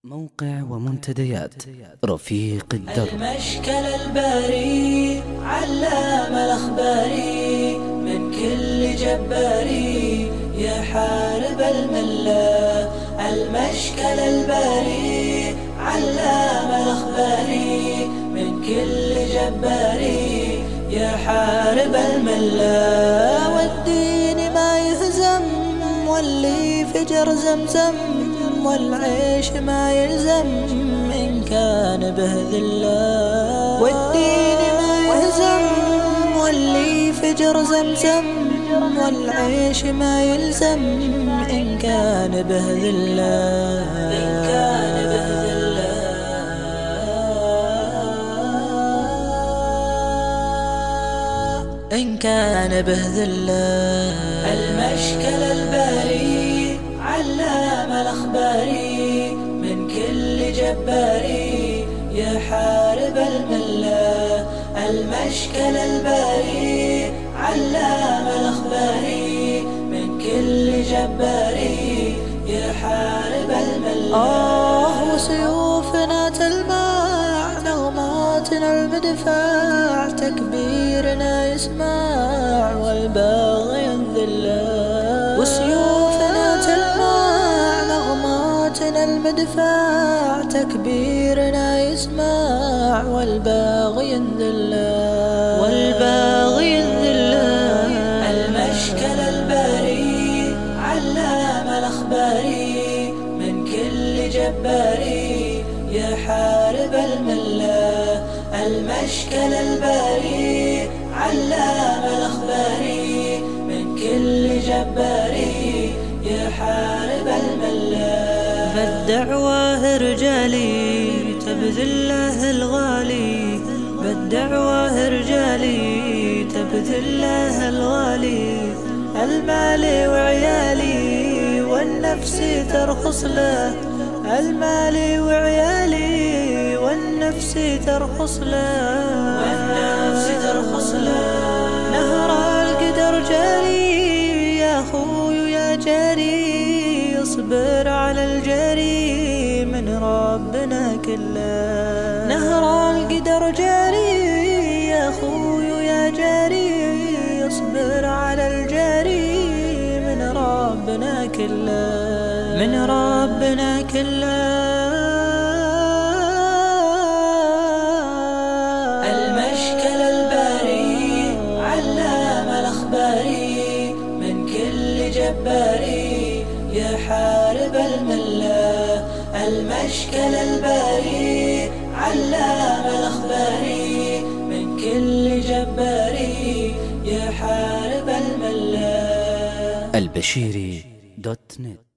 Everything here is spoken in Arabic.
موقع ومنتديات رفيق الدرب. المشكل الباري علام الأخباري من كل جباري يحارب الملة. المشكل الباري علام الأخباري من كل جباري يحارب الملة. والدين ما يهزم واللي فجر زمزم والعيش ما يلزم إن كان به ذلة. والدين ما يهزم واللي فجر زمزم والعيش ما يلزم إن كان به ذلة. إن كان به ذلة. المشكل الباري علام الأخباري من كل جباري يحارب الملة. المشكل الباري علام الأخباري من كل جباري يحارب الملة. وسيوفنا تلمع نغماتنا المدفاع تكبيرنا يسمع والباغي ينذل. وسيوفنا تلمع نغماتنا المدفاع تكبيرنا يسمع والباغي ينذل. والباغي ينذل. المشكل الباري علام الأخباري من كل جباري يحارب الملة. المشكل الباري علام الأخباري من كل جباري يحارب الملة. بالدعوة رجالي تبذل له الغالي. بالدعوة رجالي تبذل له الغالي. المال وعيالي والنفس ترخص له. المال وعيالي والنفس ترخص له. والنفس ترخص له. نهر القدر جاري يا أخوي يا جاري اصبر على الجاري من ربنا كله. نهر القدر جاري يا أخوي يا جاري اصبر على الجاري من ربنا كله. من ربنا كله. المشكل الباري علام الأخباري من كل جباري يحارب الملة. المشكل الباري علام الأخباري من كل جباري يحارب الملة. البشيري.net